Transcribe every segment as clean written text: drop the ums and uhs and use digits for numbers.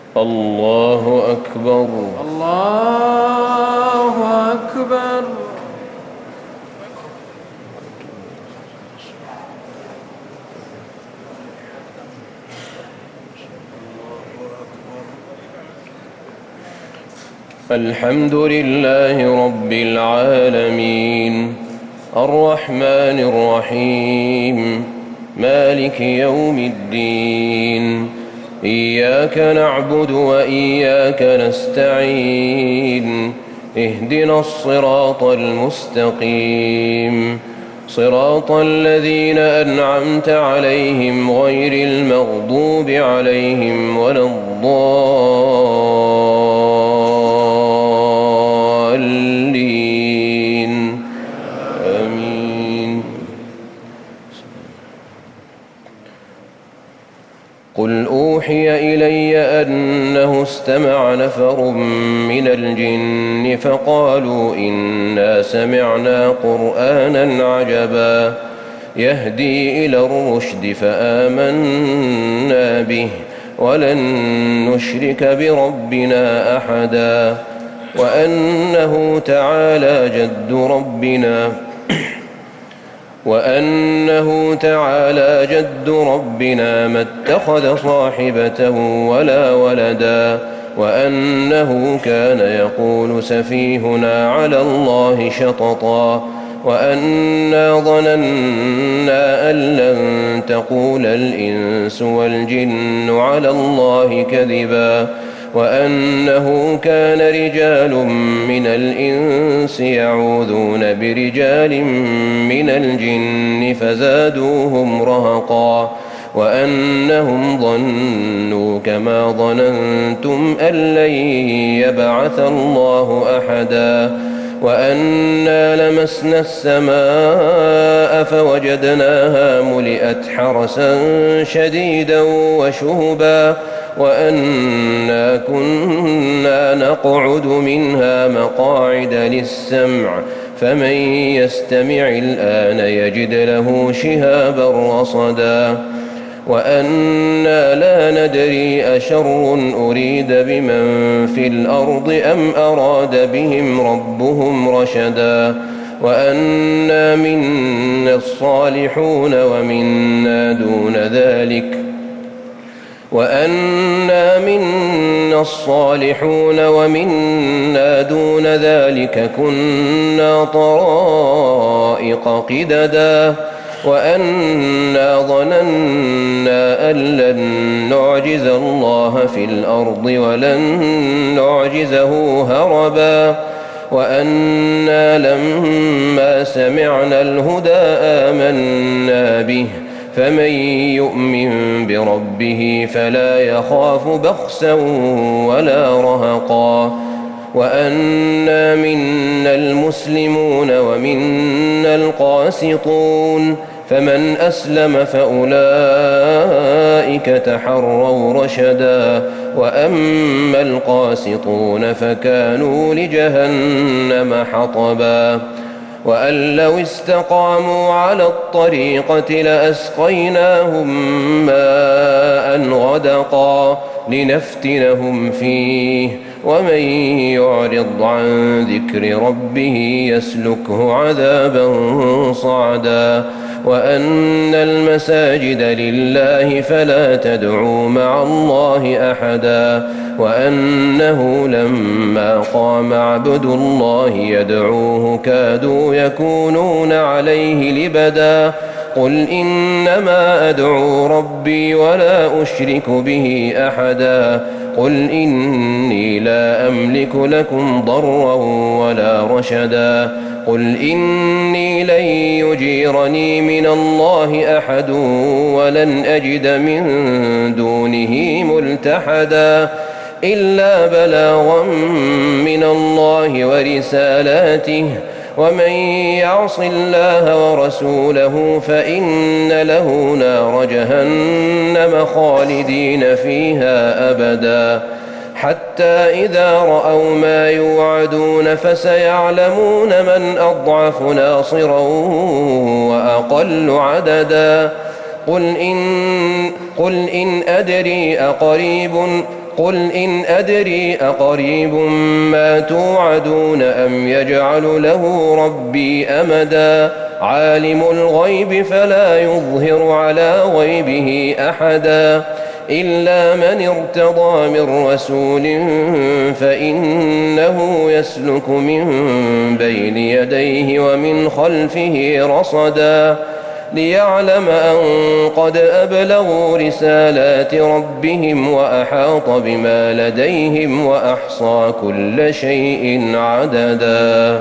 الله أكبر. الله أكبر. الحمد لله رب العالمين الرحمن الرحيم مالك يوم الدين إياك نعبد وإياك نستعين اهدنا الصراط المستقيم صراط الذين أنعمت عليهم غير المغضوب عليهم ولا الضالين آمين. قل أوحي إلي أنه استمع نفر من الجن فقالوا إنا سمعنا قرآنا عجبا يهدي إلى الرشد فآمنا به ولن نشرك بربنا أحدا وأنه تعالى جد ربنا ما اتخذ صاحبة ولا ولدا وأنه كان يقول سفيهنا على الله شططا وأنا ظننا أن لن تقول الإنس والجن على الله كذبا وأنه كان رجال من الإنس يعوذون برجال من الجن فزادوهم رهقا وأنهم ظنوا كما ظننتم أن لن يبعث الله أحدا وأنا لمسنا السماء فوجدناها ملئت حرسا شديدا وشهبا وأنا كنا نقعد منها مقاعد للسمع فمن يستمع الآن يجد له شهابا رصدا وأنا لا ندري أشر أريد بمن في الأرض أم أراد بهم ربهم رشدا وأنا منا الصالحون ومنا دون ذلك كنا طرائق قددا وأنا ظننا أن لن نعجز الله في الأرض ولن نعجزه هربا وأنا لما سمعنا الهدى آمنا به فمن يؤمن بربه فلا يخاف بخسا ولا رهقا وأنا منا المسلمون ومنا القاسطون فمن أسلم فأولئك تحروا رشدا وأما القاسطون فكانوا لجهنم حطبا وأن لو استقاموا على الطريقة لأسقيناهم ماء غدقا لنفتنهم فيه ومن يعرض عن ذكر ربه يسلكه عذابا صعدا وأن المساجد لله فلا تدعوا مع الله أحدا وأنه لما قام عبد الله يدعوه كادوا يكونون عليه لبدا قل إنما أدعو ربي ولا أشرك به أحدا قل إني لا أملك لكم ضرا ولا رشدا قل إني لن يجيرني من الله أحد ولن أجد من دونه ملتحدا إلا بلاغا من الله ورسالاته ومن يعص الله ورسوله فإن له نار جهنم خالدين فيها أبدا حتى إذا رأوا ما يوعدون فسيعلمون من أضعف ناصرا وأقل عددا قل إن أدري قل إن أدري أقريب ما توعدون أم يجعل له ربي أمدا عالم الغيب فلا يظهر على غيبه أحدا إلا من ارتضى من رسول فإنه يسلك من بين يديه ومن خلفه رصدا ليعلم أن قد أبلغوا رسالات ربهم وأحاط بما لديهم وأحصى كل شيء عددا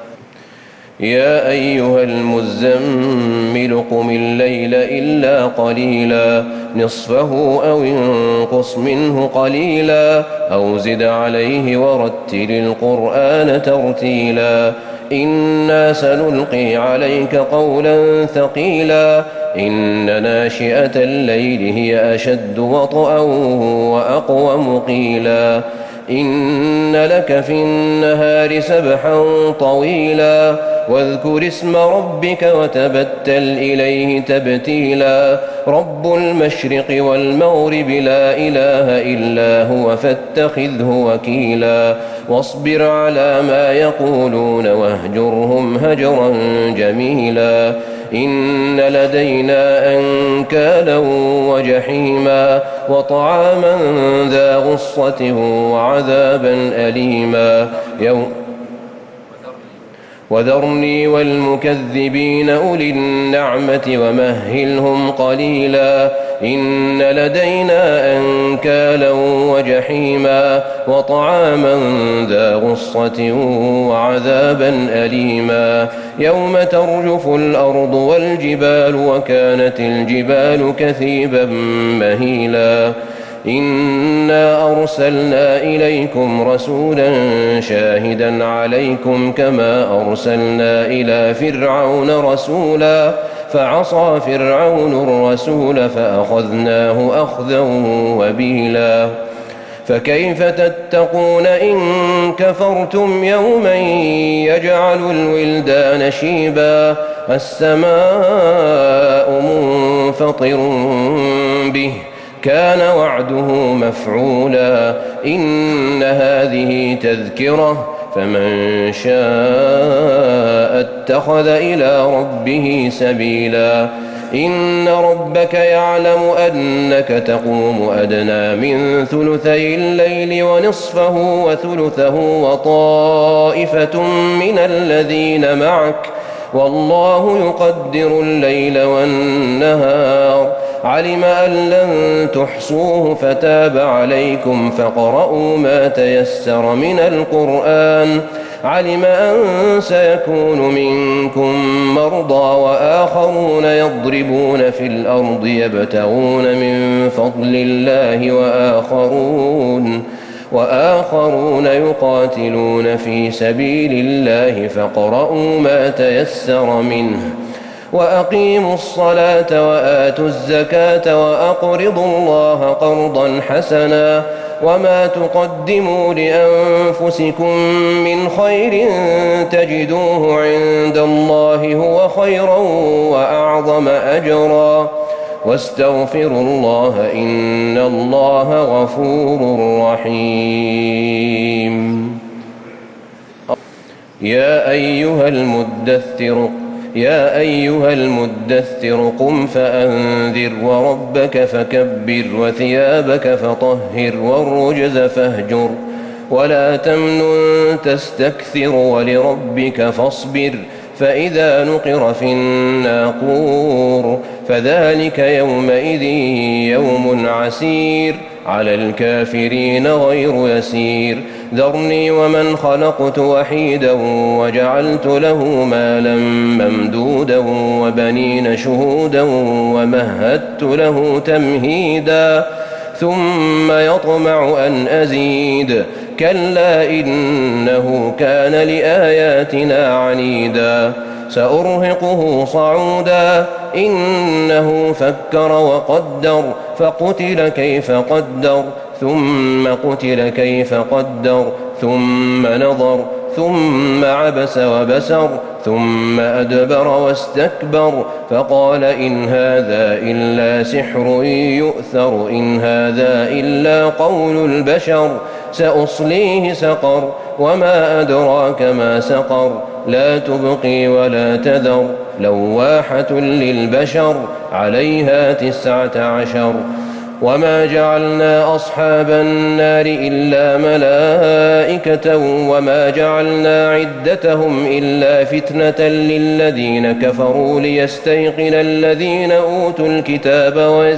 يا أيها المزمل قم الليل إلا قليلا نصفه أو انقص منه قليلا أو زد عليه ورتل القرآن ترتيلا إنا سنلقي عليك قولا ثقيلا إن ناشئة الليل هي أشد وطئا وأقوم قيلا إن لك في النهار سبحا طويلا واذكر اسم ربك وتبتل إليه تبتيلا رب المشرق والمغرب لا إله إلا هو فاتخذه وكيلا واصبر على ما يقولون واهجرهم هجرا جميلا إن لدينا أنكالا وجحيما وطعاما ذا غصة وعذابا أليما وذرني والمكذبين أولي النعمة ومهلهم قليلا إن لدينا أنكالا وجحيما وطعاما ذا غصة وعذابا أليما يوم ترجف الأرض والجبال وكانت الجبال كثيبا مهيلا إنا أرسلنا إليكم رسولا شاهدا عليكم كما أرسلنا إلى فرعون رسولا فعصى فرعون الرسول فأخذناه أخذا وبيلا فكيف تتقون إن كفرتم يوما يجعل الولدان شيبا السماء منفطر به كان وعده مفعولا إن هذه تذكرة فمن شاء اتخذ إلى ربه سبيلا إن ربك يعلم أنك تقوم أدنى من ثلثي الليل ونصفه وثلثه وطائفة من الذين معك والله يقدر الليل والنهار علم أن لن تحصوه فتاب عليكم فاقرؤوا ما تيسر من القرآن علم أن سيكون منكم مرضى وآخرون يضربون في الأرض يبتغون من فضل الله وآخرون يقاتلون في سبيل الله فاقرؤوا ما تيسر منه وأقيموا الصلاة وآتوا الزكاة وأقرضوا الله قرضا حسنا وما تقدموا لأنفسكم من خير تجدوه عند الله هو خيرا وأعظم أجرا واستغفروا الله إن الله غفور رحيم يا أيها المدثر قم فأنذر وربك فكبر وثيابك فطهر والرجز فاهجر ولا تمنن تستكثر ولربك فاصبر فإذا نقر في الناقور فذلك يومئذ يوم عسير على الكافرين غير يسير ذرني ومن خلقت وحيدا وجعلت له مالا ممدودا وبنين شهودا ومهدت له تمهيدا ثم يطمع أن أزيد كلا إنه كان لآياتنا عنيدا سأرهقه صعودا إنه فكر وقدر فقتل كيف قدر ثم قتل كيف قدر ثم نظر ثم عبس وبسر ثم أدبر واستكبر فقال إن هذا إلا سحر يؤثر إن هذا إلا قول البشر سأصليه سقر وما أدراك ما سقر لا تبقي ولا تذر لواحة للبشر عليها 19 وما جعلنا أصحاب النار إلا ملائكة وما جعلنا عدتهم إلا فتنة للذين كفروا ليستيقن الذين أوتوا الكتاب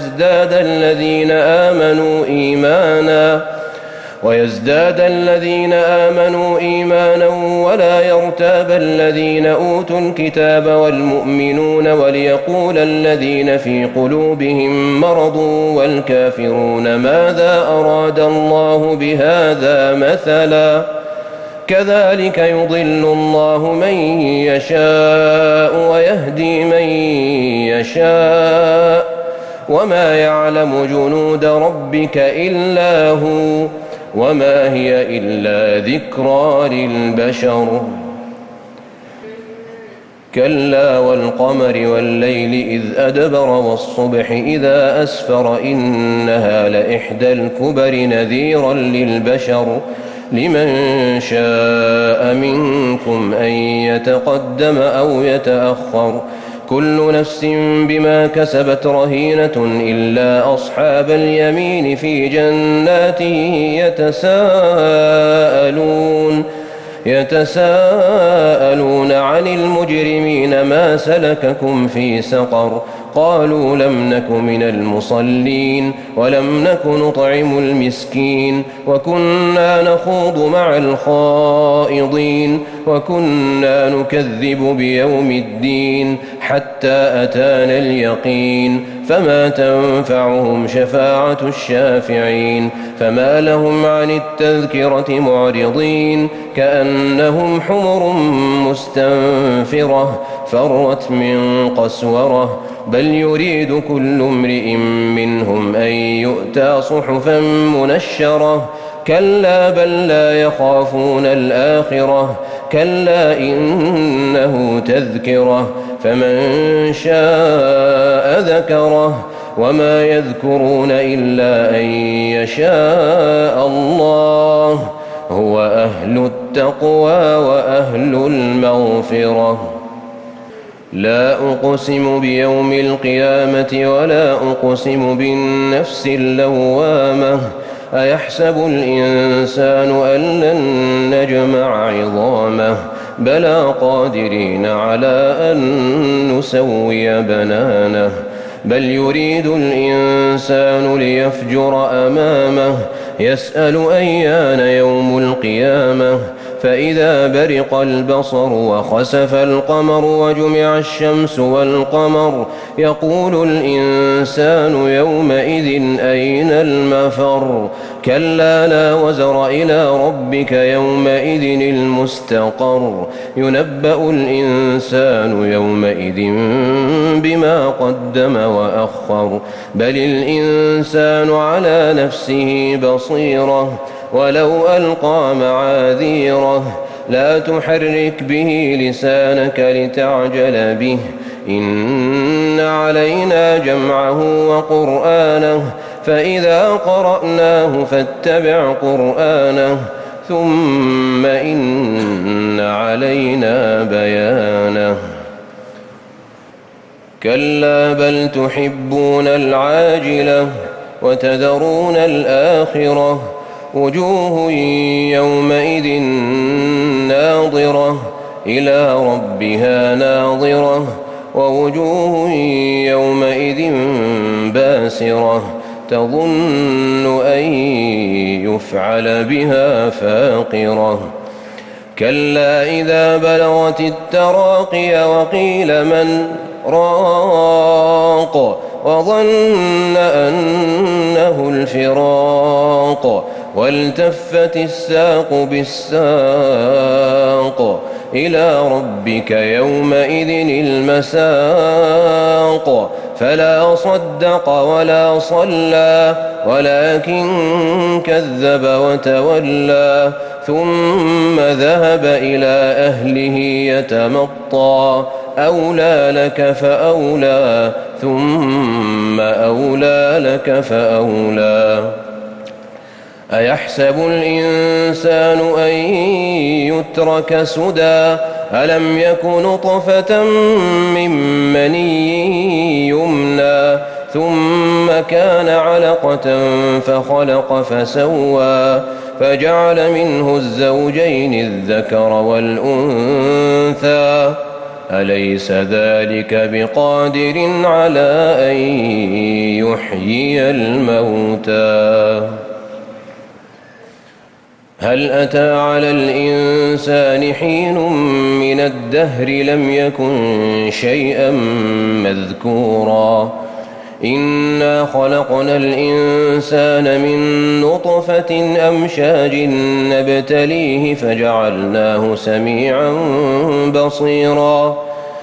ويزداد الذين آمنوا إيمانا ولا يرتاب الذين أوتوا الكتاب والمؤمنون وليقول الذين في قلوبهم مرض والكافرون ماذا أراد الله بهذا مثلا كذلك يضل الله من يشاء ويهدي من يشاء وما يعلم جنود ربك إلا هو وما هي إلا ذكرى للبشر كلا والقمر والليل إذ أدبر والصبح إذا أسفر إنها لإحدى الكبر نذيرا للبشر لمن شاء منكم أن يتقدم أو يتأخر كل نفس بما كسبت رهينة إلا أصحاب اليمين في جنات يتساءلون عن المجرمين ما سلككم في سقر قالوا لم نك من المصلين ولم نك نطعم المسكين وكنا نخوض مع الخائضين وكنا نكذب بيوم الدين حتى أتانا اليقين فما تنفعهم شفاعة الشافعين فما لهم عن التذكرة معرضين كأنهم حمر مستنفرة فرت من قسورة بل يريد كل امرئ منهم أن يؤتى صحفا منشرة كلا بل لا يخافون الآخرة كلا إنه تذكرة فمن شاء ذكره وما يذكرون إلا أن يشاء الله هو أهل التقوى وأهل المغفرة لا أقسم بيوم القيامة ولا أقسم بالنفس اللوامة أيحسب الإنسان أن لن نجمع عظامه بلى قادرين على أن نسوي بنانه بل يريد الإنسان ليفجر أمامه يسأل أيان يوم القيامة فإذا برق البصر وخسف القمر وجمع الشمس والقمر يقول الإنسان يومئذ أين المفر كلا لا وزر إلى ربك يومئذ المستقر ينبأ الإنسان يومئذ بما قدم وأخر بل الإنسان على نفسه بصيرة ولو ألقى معاذيره لا تحرك به لسانك لتعجل به إن علينا جمعه وقرآنه فإذا قرأناه فاتبع قرآنه ثم إن علينا بيانه كلا بل تحبون العاجلة وتذرون الآخرة وجوه يومئذ ناظرة إلى ربها ناظرة ووجوه يومئذ باسرة تظن أن يفعل بها فاقرة كلا إذا بلغت التراقي وقيل من راق وظن أنه الفراق والتفت الساق بالساق إلى ربك يومئذ المساق فلا صدق ولا صلى ولكن كذب وتولى ثم ذهب إلى أهله يتمطى أولى لك فأولى ثم أولى لك فأولى أيحسب الإنسان أن يترك سدى ألم يك نطفة من مني يمنى ثم كان علقة فخلق فسوى فجعل منه الزوجين الذكر والأنثى أليس ذلك بقادر على أن يحيي الموتى هل أتى على الإنسان حين من الدهر لم يكن شيئا مذكورا إنا خلقنا الإنسان من نطفة أمشاج نبتليه فجعلناه سميعا بصيرا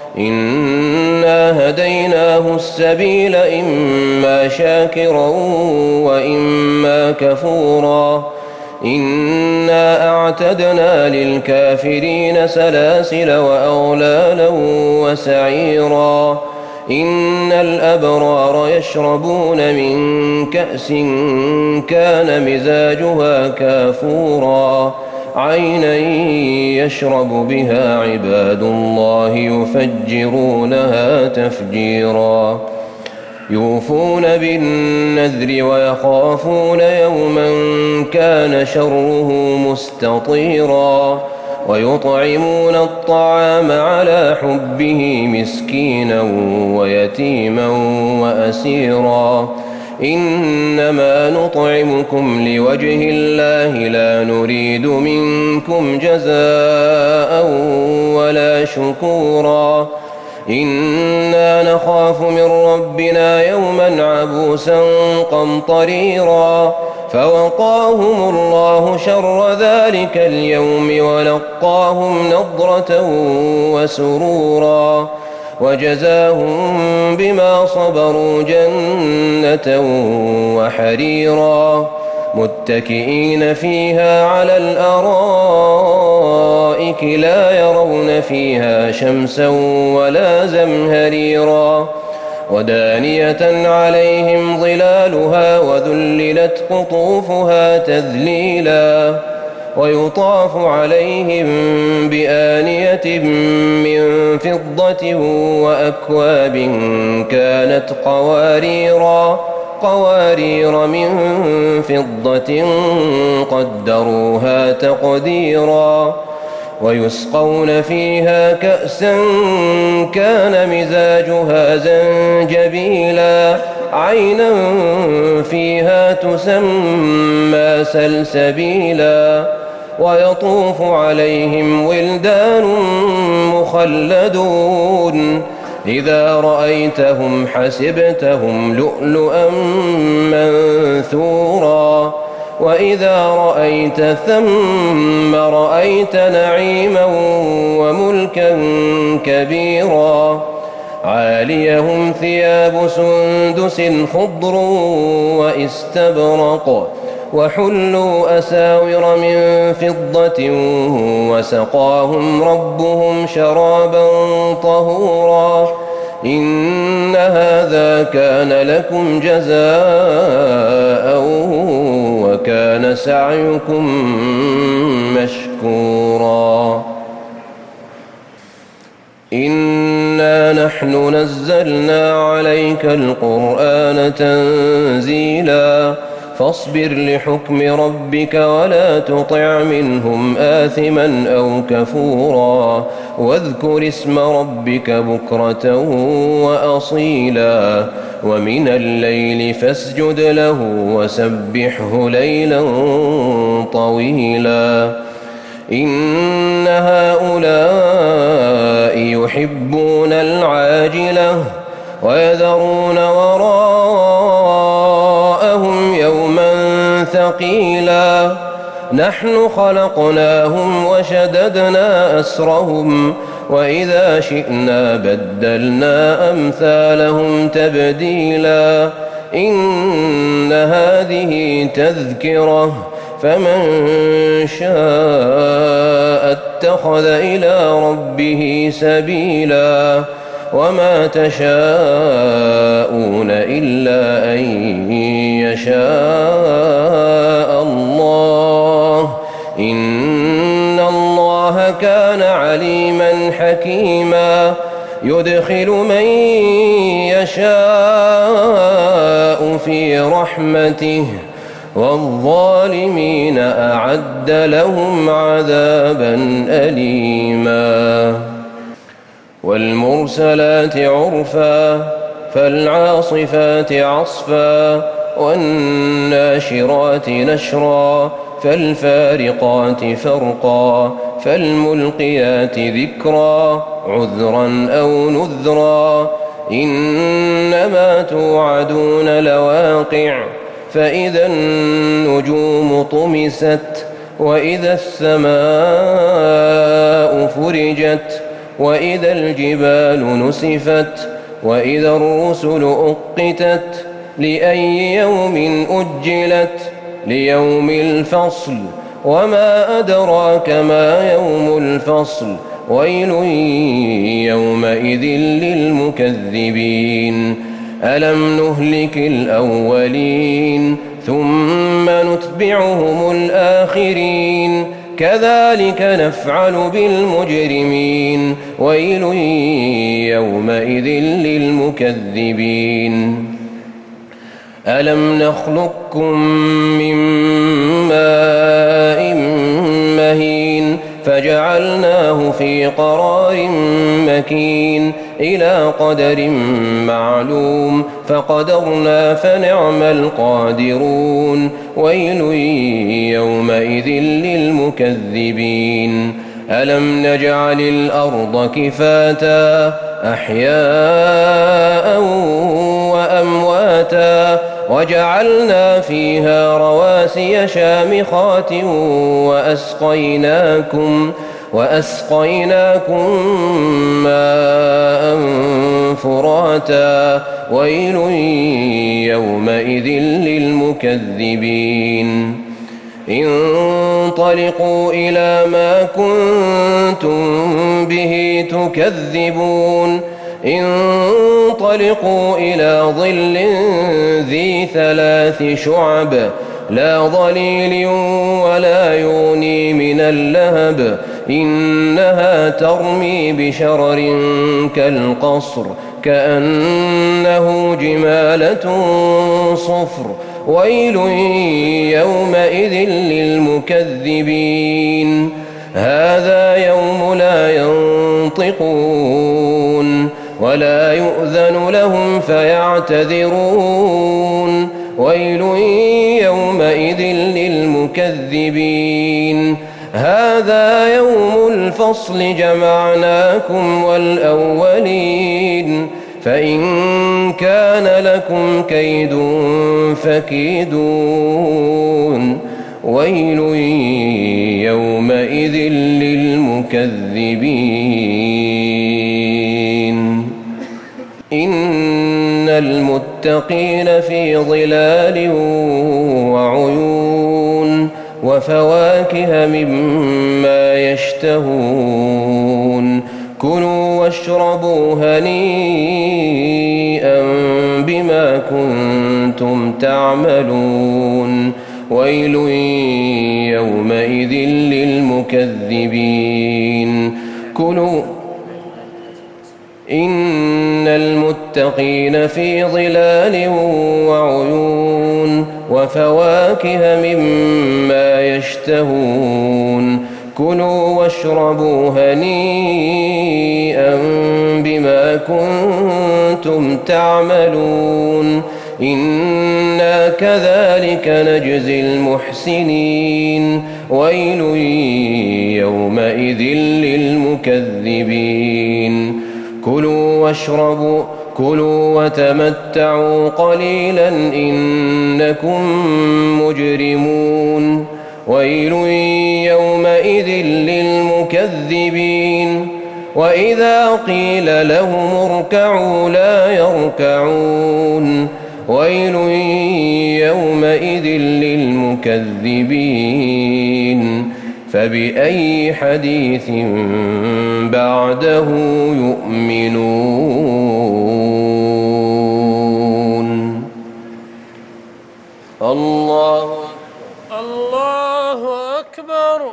إنا هديناه السبيل إما شاكرا وإما كفورا إنا أعتدنا للكافرين سلاسل وأغلالا وسعيرا إن الأبرار يشربون من كأس كان مزاجها كافورا عينا يشرب بها عباد الله يفجرونها تفجيرا يوفون بالنذر ويخافون يوما كان شره مستطيرا ويطعمون الطعام على حبه مسكينا ويتيما وأسيرا إنما نطعمكم لوجه الله لا نريد منكم جزاء ولا شكورا إنا نخاف من ربنا يوما عبوسا قمطريرا فوقاهم الله شر ذلك اليوم ولقاهم نضرة وسرورا وجزاهم بما صبروا جنة وحريرا متكئين فيها على الأرائك لا يرون فيها شمسا ولا زمهريرا ودانية عليهم ظلالها وذللت قطوفها تذليلا ويطاف عليهم بآنية من فضة وأكواب كانت قوارير من فضة قدروها تقديرا ويسقون فيها كأسا كان مزاجها زنجبيلا عينا فيها تسمى سلسبيلا ويطوف عليهم ولدان مخلدون إذا رأيتهم حسبتهم لؤلؤا منثورا وإذا رأيت ثم رأيت نعيما وملكا كبيرا عاليهم ثياب سندس خضر واستبرق وحلوا أساور من فضة وسقاهم ربهم شرابا طهورا إن هذا كان لكم جزاء وكان سعيكم مشكورا إنا نحن نزلنا عليك القرآن تنزيلا فاصبر لحكم ربك ولا تطع منهم آثما أو كفورا واذكر اسم ربك بكرة وأصيلا ومن الليل فاسجد له وسبحه ليلا طويلا إن هؤلاء يحبون العاجلة ويذرون وراءهم يوما ثقيلا نحن خلقناهم وشددنا أسرهم وإذا شئنا بدلنا أمثالهم تبديلا إن هذه تذكرة فمن شاء اتخذ إلى ربه سبيلا وما تشاءون إلا أن يشاء الله إن الله كان عليما حكيما يدخل من يشاء في رحمته والظالمين أعد لهم عذابا أليما والمرسلات عرفا فالعاصفات عصفا والناشرات نشرا فالفارقات فرقا فالملقيات ذكرا عذرا أو نذرا إنما توعدون لواقع فإذا النجوم طمست وإذا السماء فرجت وإذا الجبال نسفت وإذا الرسل أقتت لأي يوم أجلت ليوم الفصل وما أدراك ما يوم الفصل ويل يومئذ للمكذبين ألم نهلك الأولين ثم نتبعهم الآخرين كذلك نفعل بالمجرمين ويل يومئذ للمكذبين ألم نخلقكم من ماء مهين فجعلناه في قرار مكين إلى قدر معلوم فقدرنا فنعم القادرون ويل يومئذ للمكذبين ألم نجعل الأرض كفاتا أحياء وأمواتا وجعلنا فيها رواسي شامخات وأسقيناكم ماء فراتا ويل يومئذ للمكذبين انطلقوا إلى ما كنتم به تكذبون انطلقوا إلى ظل ذي 3 شعب لا ظليل ولا يغني من اللهب إنها ترمي بشرر كالقصر كأنه جمالة صفر ويل يومئذ للمكذبين هذا يوم لا ينطقون ولا يؤذن لهم فيعتذرون ويل يومئذ للمكذبين هذا يوم الفصل جمعناكم والأولين فإن كان لكم كيد فكيدون ويل يومئذ للمكذبين إن المتقين في ظلال وعيون وفواكه مما يشتهون كلوا واشربوا هنيئا بما كنتم تعملون ويل يومئذ للمكذبين إن المتقين في ظلال وعيون وفواكه مما يشتهون كلوا واشربوا هنيئا بما كنتم تعملون إنا كذلك نجزي المحسنين ويل يومئذ للمكذبين كلوا وتمتعوا قليلا إنكم مجرمون ويل يومئذ للمكذبين وإذا قيل لهم اركعوا لا يركعون ويل يومئذ للمكذبين فبأي حديث بعده يؤمنون الله أكبر.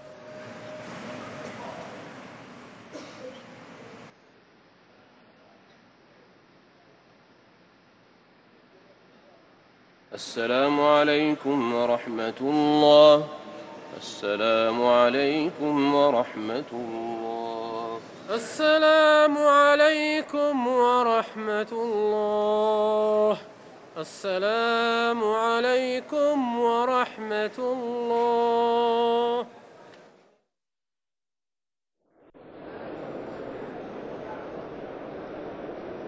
السلام عليكم ورحمة الله. السلام عليكم ورحمة الله. السلام عليكم ورحمة الله. السلام عليكم ورحمة الله.